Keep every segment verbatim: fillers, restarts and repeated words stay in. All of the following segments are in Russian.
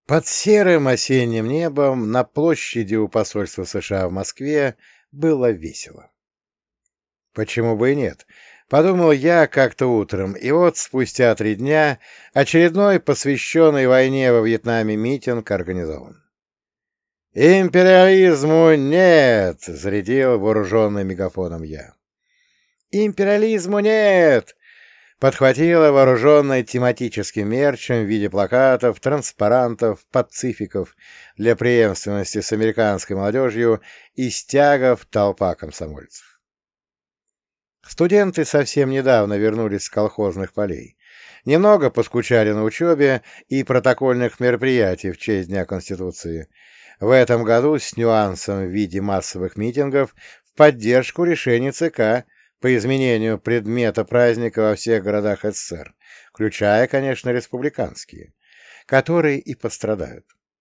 Под серым осенним небом на площади у посольства США в Москве было весело. Почему бы и нет? Подумал я как-то утром, и вот спустя три дня очередной посвященный войне во Вьетнаме митинг организован. «Империализму нет!» — зарядил вооруженный мегафоном я. «Империализму нет!» — подхватила вооруженная тематическим мерчем в виде плакатов, транспарантов, пацификов для преемственности с американской молодежью и стягов толпа комсомольцев. Студенты совсем недавно вернулись с колхозных полей. Немного поскучали на учебе и протокольных мероприятий в честь Дня Конституции. В этом году с нюансом в виде массовых митингов в поддержку решений ЦК по изменению предмета праздника во всех городах СССР, включая, конечно, республиканские, которые и пострадают.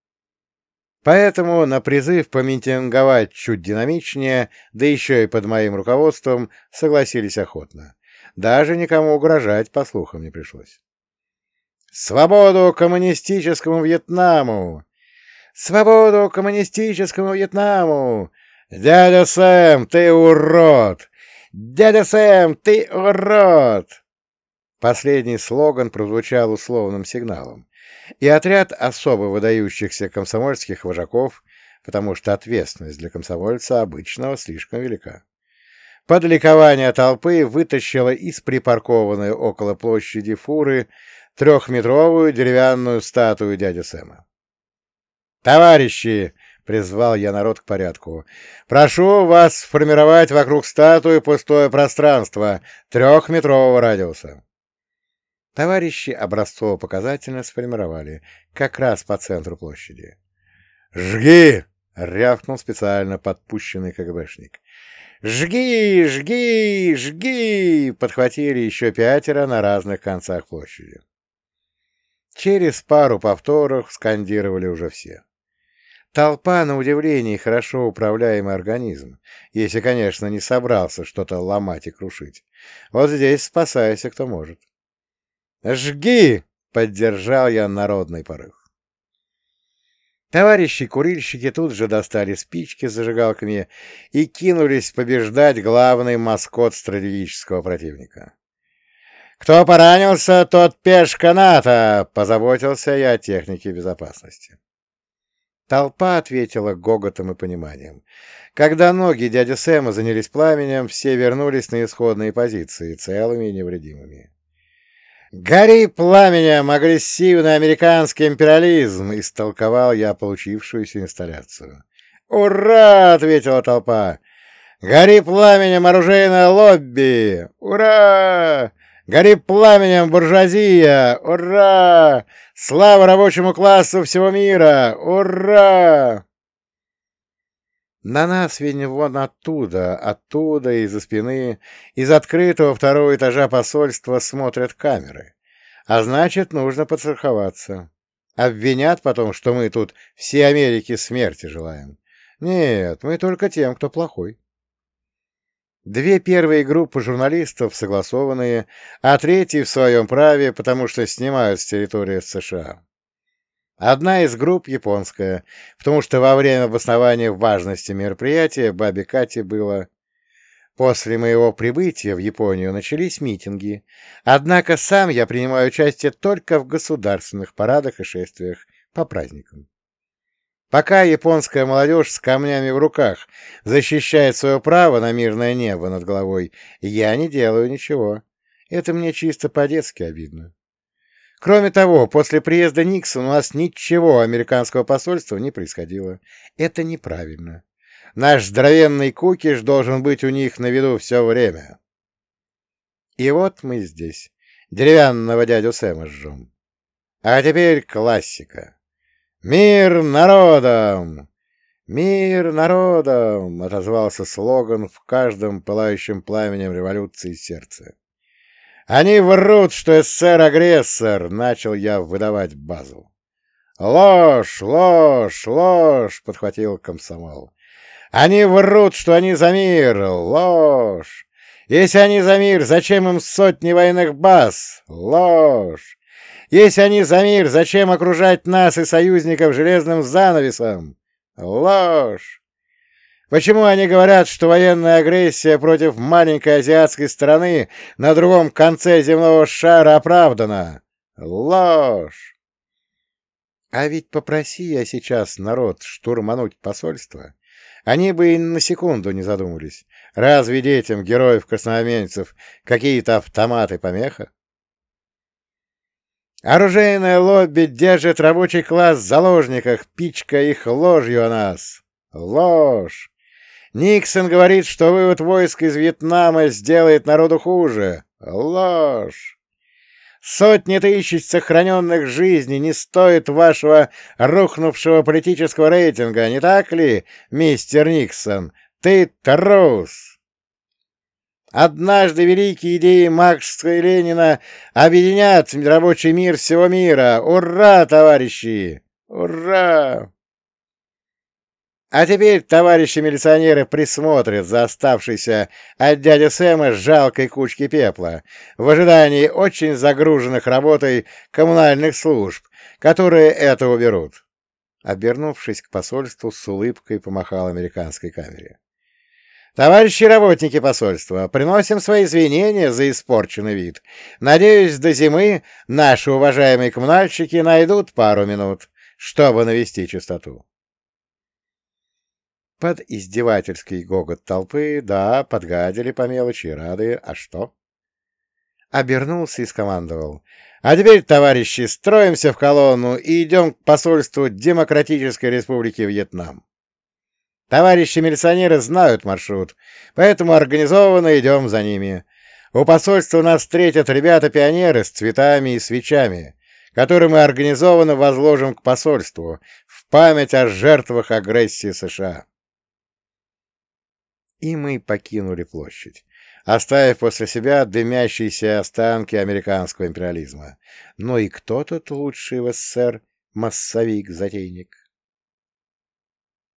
Поэтому на призыв помитинговать чуть динамичнее, да еще и под моим руководством, согласились охотно. Даже никому угрожать, по слухам, не пришлось. «Свободу коммунистическому Вьетнаму! Свободу коммунистическому Вьетнаму! Дядя Сэм, ты урод! Дядя Сэм, ты урод!» Последний слоган прозвучал условным сигналом, и отряд особо выдающихся комсомольских вожаков, потому что ответственность для комсомольца обычного слишком велика, под ликование толпы вытащила из припаркованной около площади фуры трехметровую деревянную статую дяди Сэма. «Товарищи!» — призвал я народ к порядку. «Прошу вас сформировать вокруг статуи пустое пространство трехметрового радиуса». Товарищи образцово-показательно сформировали, как раз по центру площади. «Жги!» — рявкнул специально подпущенный КГБшник. «Жги! Жги! Жги!» — подхватили еще пятеро на разных концах площади. Через пару повторов скандировали уже все. Толпа, на удивление, хорошо управляемый организм, если, конечно, не собрался что-то ломать и крушить. Вот здесь спасайся, кто может. «Жги!» — поддержал я народный порыв. Товарищи-курильщики тут же достали спички с зажигалками и кинулись побеждать главный маскот стратегического противника. «Кто поранился, тот пешка НАТО!» — позаботился я о технике безопасности. Толпа ответила гоготом и пониманием. Когда ноги дяди Сэма занялись пламенем, все вернулись на исходные позиции, целыми и невредимыми. «Гори пламенем, агрессивный американский империализм!» — истолковал я получившуюся инсталляцию. «Ура!» — ответила толпа. «Гори пламенем, оружейное лобби! Ура! Гори пламенем, буржуазия! Ура! Слава рабочему классу всего мира! Ура!» На нас, видно, вон оттуда, оттуда, из-за спины, из открытого второго этажа посольства смотрят камеры. А значит, нужно подстраховаться. Обвинят потом, что мы тут всей Америке смерти желаем. Нет, мы только тем, кто плохой. Две первые группы журналистов согласованные, а третьи в своем праве, потому что снимают с территории США. Одна из групп японская, потому что во время обоснования важности мероприятия бабе Кате было... После моего прибытия в Японию начались митинги, однако сам я принимаю участие только в государственных парадах и шествиях по праздникам. Пока японская молодежь с камнями в руках защищает свое право на мирное небо над головой, я не делаю ничего. Это мне чисто по-детски обидно. Кроме того, после приезда Никсона у нас ничего американского посольства не происходило. Это неправильно. Наш здоровенный кукиш должен быть у них на виду все время. И вот мы здесь. Деревянного дядю Сэма жжем. А теперь классика. «Мир народам! Мир народам!» — отозвался слоган в каждом пылающем пламенем революции сердце. «Они врут, что СССР агрессор!» — начал я выдавать базу. «Ложь! Ложь! Ложь!» — подхватил комсомол. «Они врут, что они за мир! Ложь! Если они за мир, зачем им сотни военных баз? Ложь! Если они за мир, зачем окружать нас и союзников железным занавесом? Ложь! Почему они говорят, что военная агрессия против маленькой азиатской страны на другом конце земного шара оправдана? Ложь! А ведь попроси я сейчас народ штурмануть посольство, они бы и на секунду не задумались. Разве детям героев-красноармейцев какие-то автоматы помеха? Оружейное лобби держит рабочий класс в заложниках, пичкая их ложью о нас. Ложь! Никсон говорит, что вывод войск из Вьетнама сделает народу хуже. Ложь! Сотни тысяч сохраненных жизней не стоят вашего рухнувшего политического рейтинга, не так ли, мистер Никсон? Ты трус! Однажды великие идеи Маркса и Ленина объединят рабочий мир всего мира. Ура, товарищи! Ура! А теперь товарищи милиционеры присмотрят за оставшейся от дяди Сэма жалкой кучки пепла в ожидании очень загруженных работой коммунальных служб, которые это уберут. Обернувшись к посольству, с улыбкой помахал американской камере. «Товарищи работники посольства, приносим свои извинения за испорченный вид. Надеюсь, до зимы наши уважаемые коммунальщики найдут пару минут, чтобы навести чистоту». Под издевательский гогот толпы, да, подгадили по мелочи, рады, а что? Обернулся и скомандовал. А теперь, товарищи, строимся в колонну и идем к посольству Демократической Республики Вьетнам. Товарищи милиционеры знают маршрут, поэтому организованно идем за ними. У посольства нас встретят ребята-пионеры с цветами и свечами, которые мы организованно возложим к посольству в память о жертвах агрессии США. И мы покинули площадь, оставив после себя дымящиеся останки американского империализма. Но и кто тут лучший в СССР массовик-затейник?